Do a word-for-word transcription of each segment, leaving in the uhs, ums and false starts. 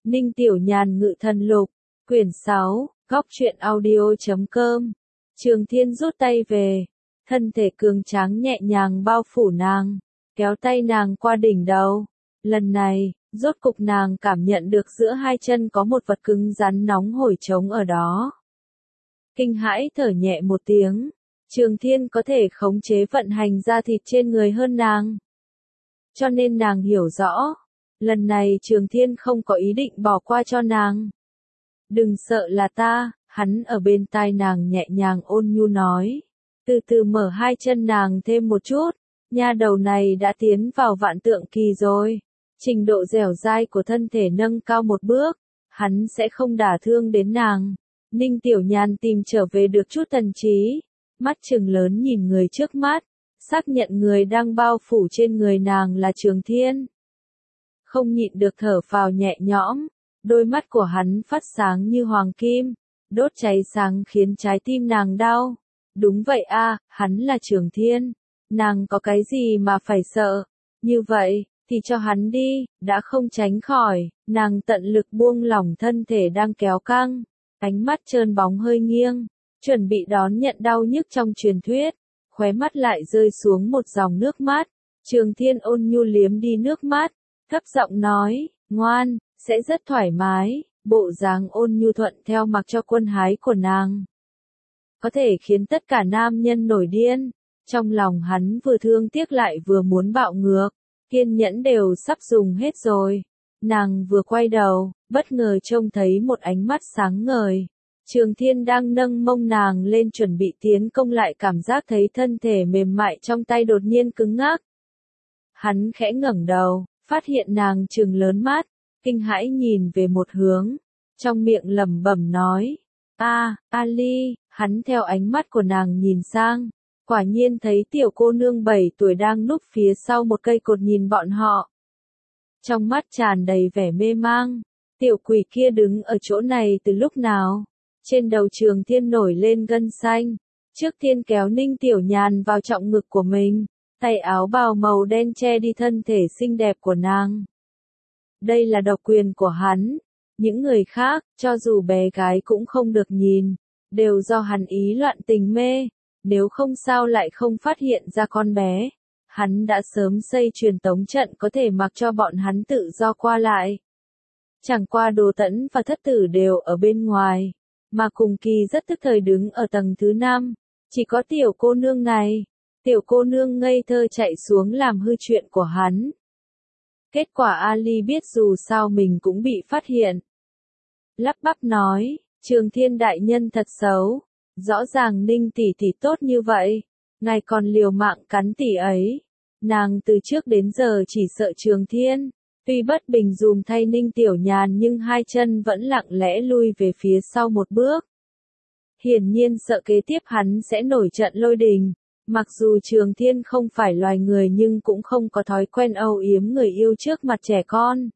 Ninh Tiểu Nhàn Ngự Thần Lục, quyển sáu, góc truyện audio.com. Trường Thiên rút tay về, thân thể cường tráng nhẹ nhàng bao phủ nàng, kéo tay nàng qua đỉnh đầu. Lần này, rốt cục nàng cảm nhận được giữa hai chân có một vật cứng rắn nóng hổi trống ở đó. Kinh hãi thở nhẹ một tiếng, Trường Thiên có thể khống chế vận hành da thịt trên người hơn nàng. Cho nên nàng hiểu rõ, lần này Trường Thiên không có ý định bỏ qua cho nàng. Đừng sợ là ta, hắn ở bên tai nàng nhẹ nhàng ôn nhu nói. Từ từ mở hai chân nàng thêm một chút, nha đầu này đã tiến vào vạn tượng kỳ rồi. Trình độ dẻo dai của thân thể nâng cao một bước, hắn sẽ không đả thương đến nàng. Ninh Tiểu Nhàn tìm trở về được chút thần trí, mắt trừng lớn nhìn người trước mắt, xác nhận người đang bao phủ trên người nàng là Trường Thiên. Không nhịn được thở phào nhẹ nhõm, đôi mắt của hắn phát sáng như hoàng kim, đốt cháy sáng khiến trái tim nàng đau. Đúng vậy a, hắn là Trường Thiên, nàng có cái gì mà phải sợ, như vậy, thì cho hắn đi, đã không tránh khỏi, nàng tận lực buông lỏng thân thể đang kéo căng, ánh mắt trơn bóng hơi nghiêng, chuẩn bị đón nhận đau nhức trong truyền thuyết, khóe mắt lại rơi xuống một dòng nước mắt. Trường Thiên ôn nhu liếm đi nước mắt, thấp giọng nói, ngoan, sẽ rất thoải mái, bộ dáng ôn nhu thuận theo mặc cho quân hái của nàng. Có thể khiến tất cả nam nhân nổi điên, trong lòng hắn vừa thương tiếc lại vừa muốn bạo ngược, kiên nhẫn đều sắp dùng hết rồi. Nàng vừa quay đầu, bất ngờ trông thấy một ánh mắt sáng ngời. Trường Thiên đang nâng mông nàng lên chuẩn bị tiến công lại cảm giác thấy thân thể mềm mại trong tay đột nhiên cứng ngắc. Hắn khẽ ngẩng đầu, phát hiện nàng trừng lớn mắt, kinh hãi nhìn về một hướng, trong miệng lẩm bẩm nói, a, Ali, hắn theo ánh mắt của nàng nhìn sang, quả nhiên thấy tiểu cô nương bảy tuổi đang núp phía sau một cây cột nhìn bọn họ. Trong mắt tràn đầy vẻ mê mang, tiểu quỷ kia đứng ở chỗ này từ lúc nào? Trên đầu Trường Thiên nổi lên gân xanh, trước tiên kéo Ninh Tiểu Nhàn vào trọng ngực của mình, tay áo bào màu đen che đi thân thể xinh đẹp của nàng. Đây là độc quyền của hắn, những người khác, cho dù bé gái cũng không được nhìn, đều do hắn ý loạn tình mê, nếu không sao lại không phát hiện ra con bé. Hắn đã sớm xây truyền tống trận có thể mặc cho bọn hắn tự do qua lại. Chẳng qua Đồ Tẫn và Thất Tử đều ở bên ngoài, mà Cùng Kỳ rất tức thời đứng ở tầng thứ năm, chỉ có tiểu cô nương này, tiểu cô nương ngây thơ chạy xuống làm hư chuyện của hắn. Kết quả Ali biết dù sao mình cũng bị phát hiện. Lắp bắp nói, Trường Thiên đại nhân thật xấu, rõ ràng Ninh tỷ tỷ tốt như vậy, ngài còn liều mạng cắn tỷ ấy. Nàng từ trước đến giờ chỉ sợ Trường Thiên, tuy bất bình dùm thay Ninh Tiểu Nhàn nhưng hai chân vẫn lặng lẽ lui về phía sau một bước. Hiển nhiên sợ kế tiếp hắn sẽ nổi trận lôi đình, mặc dù Trường Thiên không phải loài người nhưng cũng không có thói quen âu yếm người yêu trước mặt trẻ con.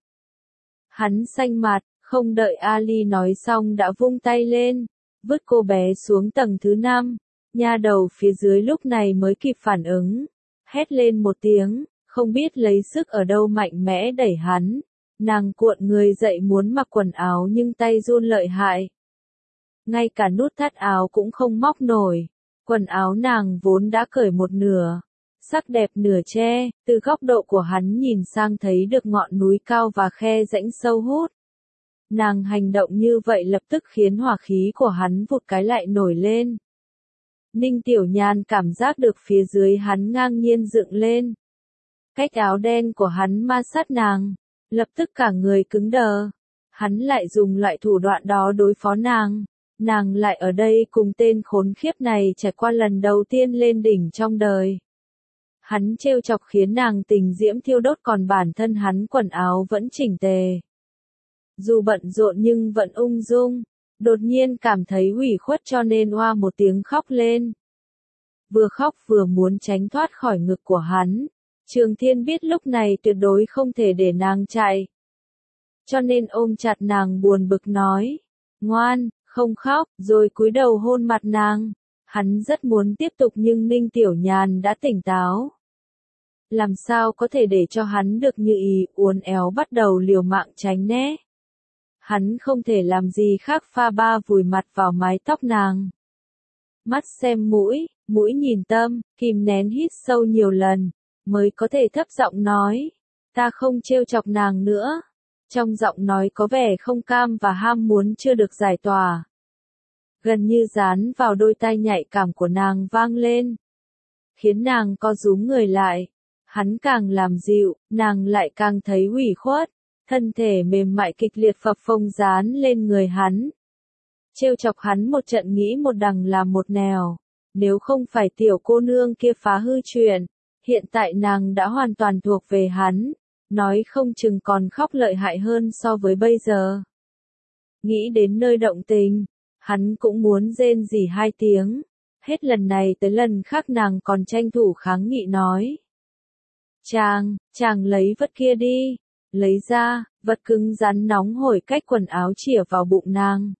Hắn xanh mặt, không đợi Ali nói xong đã vung tay lên, vứt cô bé xuống tầng thứ năm, nha đầu phía dưới lúc này mới kịp phản ứng. Hét lên một tiếng, không biết lấy sức ở đâu mạnh mẽ đẩy hắn, nàng cuộn người dậy muốn mặc quần áo nhưng tay run lợi hại. Ngay cả nút thắt áo cũng không móc nổi, quần áo nàng vốn đã cởi một nửa, sắc đẹp nửa che, từ góc độ của hắn nhìn sang thấy được ngọn núi cao và khe rãnh sâu hút. Nàng hành động như vậy lập tức khiến hỏa khí của hắn vụt cái lại nổi lên. Ninh Tiểu Nhàn cảm giác được phía dưới hắn ngang nhiên dựng lên. Cách áo đen của hắn ma sát nàng, lập tức cả người cứng đờ. Hắn lại dùng loại thủ đoạn đó đối phó nàng, nàng lại ở đây cùng tên khốn khiếp này trải qua lần đầu tiên lên đỉnh trong đời. Hắn trêu chọc khiến nàng tình diễm thiêu đốt còn bản thân hắn quần áo vẫn chỉnh tề. Dù bận rộn nhưng vẫn ung dung. Đột nhiên cảm thấy ủy khuất cho nên oa một tiếng khóc lên. Vừa khóc vừa muốn tránh thoát khỏi ngực của hắn. Trường Thiên biết lúc này tuyệt đối không thể để nàng chạy. Cho nên ôm chặt nàng buồn bực nói. Ngoan, không khóc, rồi cúi đầu hôn mặt nàng. Hắn rất muốn tiếp tục nhưng Ninh Tiểu Nhàn đã tỉnh táo. Làm sao có thể để cho hắn được như ý, uốn éo bắt đầu liều mạng tránh né. Hắn không thể làm gì khác pha ba vùi mặt vào mái tóc nàng. Mắt xem mũi, mũi nhìn tâm, kìm nén hít sâu nhiều lần, mới có thể thấp giọng nói, ta không trêu chọc nàng nữa. Trong giọng nói có vẻ không cam và ham muốn chưa được giải tỏa. Gần như dán vào đôi tai nhạy cảm của nàng vang lên. Khiến nàng co rúm người lại. Hắn càng làm dịu, nàng lại càng thấy ủy khuất. Thân thể mềm mại kịch liệt phập phồng dán lên người hắn. Trêu chọc hắn một trận nghĩ một đằng làm một nẻo. Nếu không phải tiểu cô nương kia phá hư chuyện, hiện tại nàng đã hoàn toàn thuộc về hắn. Nói không chừng còn khóc lợi hại hơn so với bây giờ. Nghĩ đến nơi động tình, hắn cũng muốn rên rỉ hai tiếng. Hết lần này tới lần khác nàng còn tranh thủ kháng nghị nói. Chàng, chàng lấy vật kia đi. Lấy ra, vật cứng rắn nóng hổi cách quần áo chìa vào bụng nàng.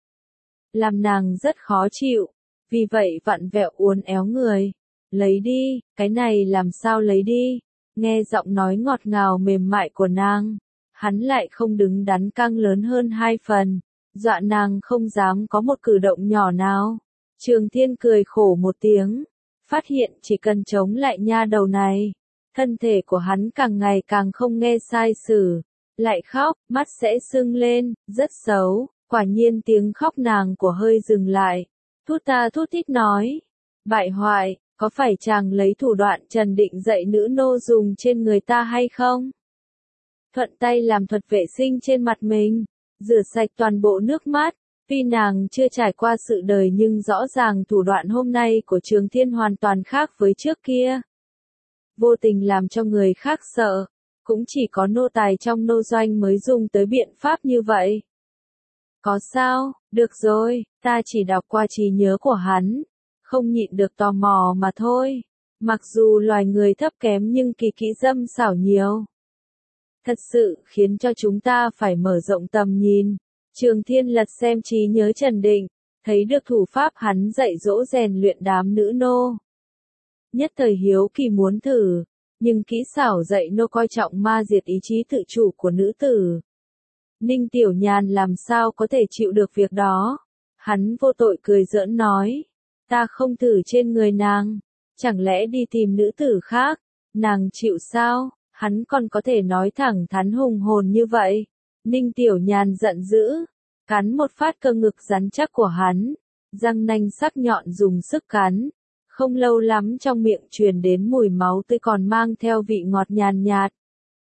Làm nàng rất khó chịu, vì vậy vặn vẹo uốn éo người. Lấy đi, cái này làm sao lấy đi? Nghe giọng nói ngọt ngào mềm mại của nàng, hắn lại không đứng đắn căng lớn hơn hai phần, dọa nàng không dám có một cử động nhỏ nào. Trường Thiên cười khổ một tiếng, phát hiện chỉ cần chống lại nha đầu này, thân thể của hắn càng ngày càng không nghe sai sử, lại khóc, mắt sẽ sưng lên, rất xấu. Quả nhiên tiếng khóc nàng của hơi dừng lại, thút ta thút thít nói, bại hoại. Có phải chàng lấy thủ đoạn Trần Định dạy nữ nô dùng trên người ta hay không? Thuận tay làm thuật vệ sinh trên mặt mình, rửa sạch toàn bộ nước mắt, tuy nàng chưa trải qua sự đời nhưng rõ ràng thủ đoạn hôm nay của Trường Thiên hoàn toàn khác với trước kia. Vô tình làm cho người khác sợ, cũng chỉ có nô tài trong nô doanh mới dùng tới biện pháp như vậy. Có sao, được rồi, ta chỉ đọc qua trí nhớ của hắn. Không nhịn được tò mò mà thôi. Mặc dù loài người thấp kém nhưng kỳ kỹ dâm xảo nhiều. Thật sự khiến cho chúng ta phải mở rộng tầm nhìn. Trường Thiên lật xem trí nhớ Trần Định, thấy được thủ pháp hắn dạy dỗ rèn luyện đám nữ nô. Nhất thời hiếu kỳ muốn thử, nhưng kỹ xảo dạy nô coi trọng ma diệt ý chí tự chủ của nữ tử. Ninh Tiểu Nhàn làm sao có thể chịu được việc đó. Hắn vô tội cười giỡn nói. Ta không thử trên người nàng, chẳng lẽ đi tìm nữ tử khác, nàng chịu sao? Hắn còn có thể nói thẳng thắn hùng hồn như vậy. Ninh Tiểu Nhàn giận dữ, cắn một phát cơ ngực rắn chắc của hắn, răng nanh sắc nhọn dùng sức cắn. Không lâu lắm trong miệng truyền đến mùi máu tươi còn mang theo vị ngọt nhàn nhạt.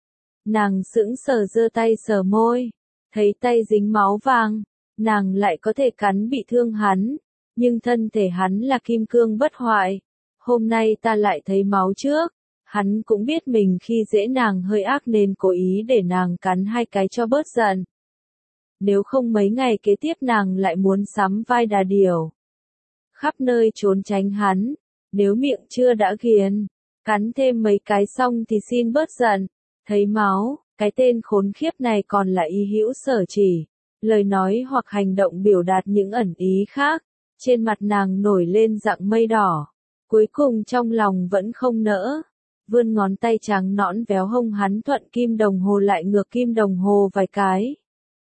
Nàng sững sờ giơ tay sờ môi, thấy tay dính máu vàng, nàng lại có thể cắn bị thương hắn. Nhưng thân thể hắn là kim cương bất hoại. Hôm nay ta lại thấy máu trước. Hắn cũng biết mình khi dễ nàng hơi ác nên cố ý để nàng cắn hai cái cho bớt giận. Nếu không mấy ngày kế tiếp nàng lại muốn sắm vai đà điểu. Khắp nơi trốn tránh hắn. Nếu miệng chưa đã ghiền, cắn thêm mấy cái xong thì xin bớt giận. Thấy máu, cái tên khốn khiếp này còn là ý hữu sở chỉ. Lời nói hoặc hành động biểu đạt những ẩn ý khác. Trên mặt nàng nổi lên dạng mây đỏ. Cuối cùng trong lòng vẫn không nỡ. Vươn ngón tay trắng nõn véo hông hắn thuận kim đồng hồ lại ngược kim đồng hồ vài cái.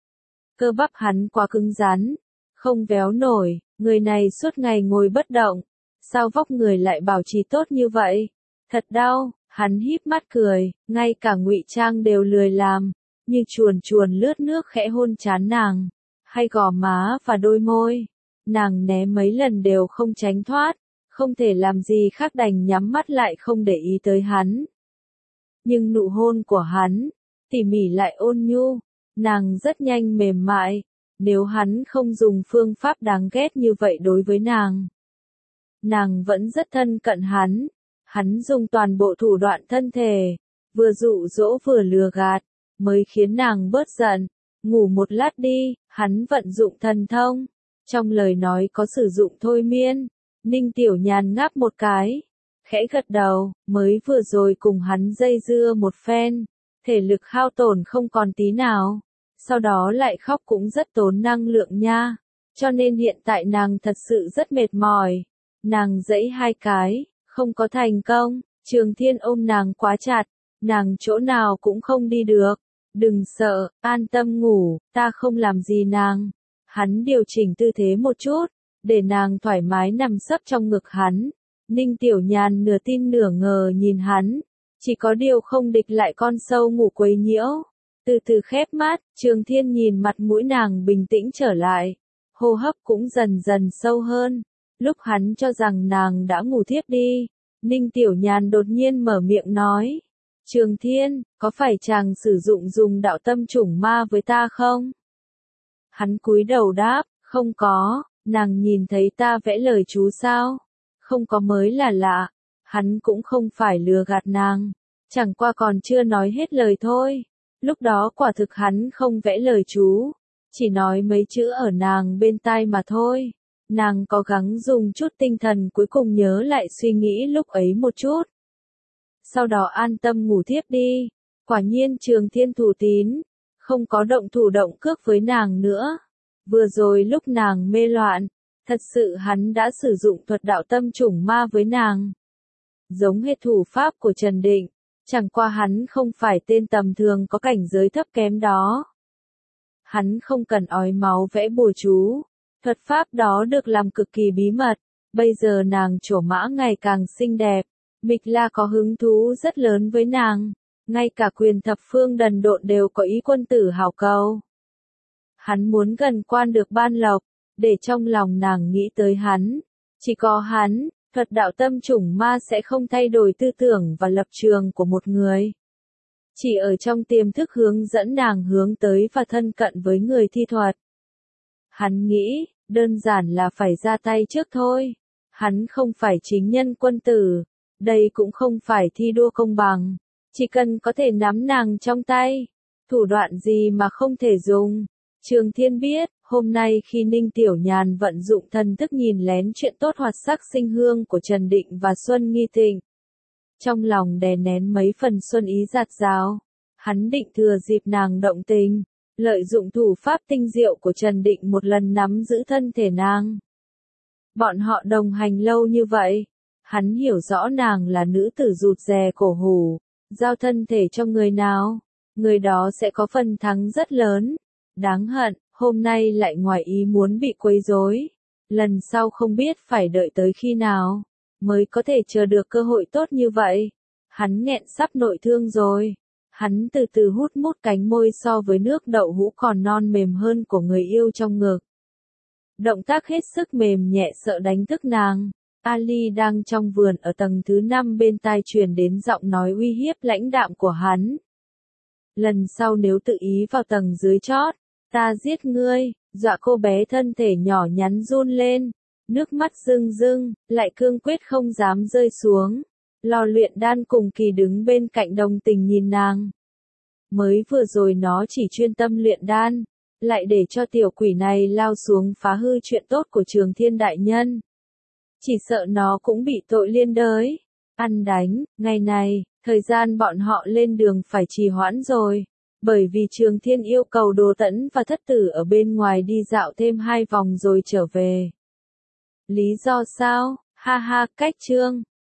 Cơ bắp hắn quá cứng rắn. Không véo nổi. Người này suốt ngày ngồi bất động. Sao vóc người lại bảo trì tốt như vậy? Thật đau. Hắn híp mắt cười. Ngay cả ngụy trang đều lười làm. Như chuồn chuồn lướt nước khẽ hôn trán nàng. Hay gò má và đôi môi. Nàng né mấy lần đều không tránh thoát, không thể làm gì khác đành nhắm mắt lại không để ý tới hắn. Nhưng nụ hôn của hắn, tỉ mỉ lại ôn nhu, nàng rất nhanh mềm mại, nếu hắn không dùng phương pháp đáng ghét như vậy đối với nàng. Nàng vẫn rất thân cận hắn, hắn dùng toàn bộ thủ đoạn thân thể, vừa dụ dỗ vừa lừa gạt, mới khiến nàng bớt giận, ngủ một lát đi, hắn vận dụng thần thông. Trong lời nói có sử dụng thôi miên, Ninh Tiểu Nhàn ngáp một cái, khẽ gật đầu, mới vừa rồi cùng hắn dây dưa một phen, thể lực hao tổn không còn tí nào, sau đó lại khóc cũng rất tốn năng lượng nha, cho nên hiện tại nàng thật sự rất mệt mỏi, nàng giãy hai cái, không có thành công, Trường Thiên ôm nàng quá chặt, nàng chỗ nào cũng không đi được, Đừng sợ, an tâm ngủ, ta không làm gì nàng. Hắn điều chỉnh tư thế một chút, để nàng thoải mái nằm sấp trong ngực hắn. Ninh Tiểu Nhàn nửa tin nửa ngờ nhìn hắn, chỉ có điều không địch lại con sâu ngủ quấy nhiễu. Từ từ khép mắt, Trường Thiên nhìn mặt mũi nàng bình tĩnh trở lại, hô hấp cũng dần dần sâu hơn. Lúc hắn cho rằng nàng đã ngủ thiếp đi, Ninh Tiểu Nhàn đột nhiên mở miệng nói, Trường Thiên, có phải chàng sử dụng dùng đạo tâm chủng ma với ta không? Hắn cúi đầu đáp, không có, nàng nhìn thấy ta vẽ lời chú sao? Không có mới là lạ, hắn cũng không phải lừa gạt nàng, chẳng qua còn chưa nói hết lời thôi. Lúc đó quả thực hắn không vẽ lời chú, chỉ nói mấy chữ ở nàng bên tai mà thôi. Nàng có gắng dùng chút tinh thần cuối cùng nhớ lại suy nghĩ lúc ấy một chút. Sau đó an tâm ngủ thiếp đi. Quả nhiên Trường Thiên thủ tín, không có động thủ động cước với nàng nữa. Vừa rồi lúc nàng mê loạn, thật sự hắn đã sử dụng thuật đạo tâm chủng ma với nàng. Giống hệt thủ pháp của Trần Định, chẳng qua hắn không phải tên tầm thường có cảnh giới thấp kém đó. Hắn không cần ói máu vẽ bùa chú. Thuật pháp đó được làm cực kỳ bí mật, bây giờ nàng trổ mã ngày càng xinh đẹp, Mịch La có hứng thú rất lớn với nàng, ngay cả Quyền thập phương đần độn đều có ý quân tử hảo cầu. Hắn muốn gần quan được ban lộc, để trong lòng nàng nghĩ tới hắn, chỉ có hắn, thuật đạo tâm chủng ma sẽ không thay đổi tư tưởng và lập trường của một người. Chỉ ở trong tiềm thức hướng dẫn nàng hướng tới và thân cận với người thi thuật. Hắn nghĩ, đơn giản là phải ra tay trước thôi. Hắn không phải chính nhân quân tử, đây cũng không phải thi đua công bằng. Chỉ cần có thể nắm nàng trong tay, thủ đoạn gì mà không thể dùng. Trường Thiên biết, hôm nay khi Ninh Tiểu Nhàn vận dụng thần thức nhìn lén chuyện tốt hoạt sắc sinh hương của Trần Định và Xuân Nghi Thịnh. Trong lòng đè nén mấy phần xuân ý giạt rào, hắn định thừa dịp nàng động tình, lợi dụng thủ pháp tinh diệu của Trần Định một lần nắm giữ thân thể nàng. Bọn họ đồng hành lâu như vậy, hắn hiểu rõ nàng là nữ tử rụt rè cổ hủ, giao thân thể cho người nào, người đó sẽ có phần thắng rất lớn. Đáng hận, hôm nay lại ngoài ý muốn bị quấy rối. Lần sau không biết phải đợi tới khi nào, mới có thể chờ được cơ hội tốt như vậy. Hắn nghẹn sắp nội thương rồi. Hắn từ từ hút mút cánh môi so với nước đậu hũ còn non mềm hơn của người yêu trong ngực. Động tác hết sức mềm nhẹ sợ đánh thức nàng. Ali đang trong vườn ở tầng thứ năm bên tai truyền đến giọng nói uy hiếp lãnh đạm của hắn. Lần sau nếu tự ý vào tầng dưới chót, ta giết ngươi, dọa cô bé thân thể nhỏ nhắn run lên, nước mắt rưng rưng, lại cương quyết không dám rơi xuống. Lò luyện đan cùng Kỳ đứng bên cạnh đồng tình nhìn nàng. Mới vừa rồi nó chỉ chuyên tâm luyện đan, lại để cho tiểu quỷ này lao xuống phá hư chuyện tốt của Trường Thiên đại nhân. Chỉ sợ nó cũng bị tội liên đới. Ăn đánh, ngày này, thời gian bọn họ lên đường phải trì hoãn rồi. Bởi vì Trường Thiên yêu cầu Đồ Tẫn và Thất Tử ở bên ngoài đi dạo thêm hai vòng rồi trở về. Lý do sao? Ha ha, cách chương.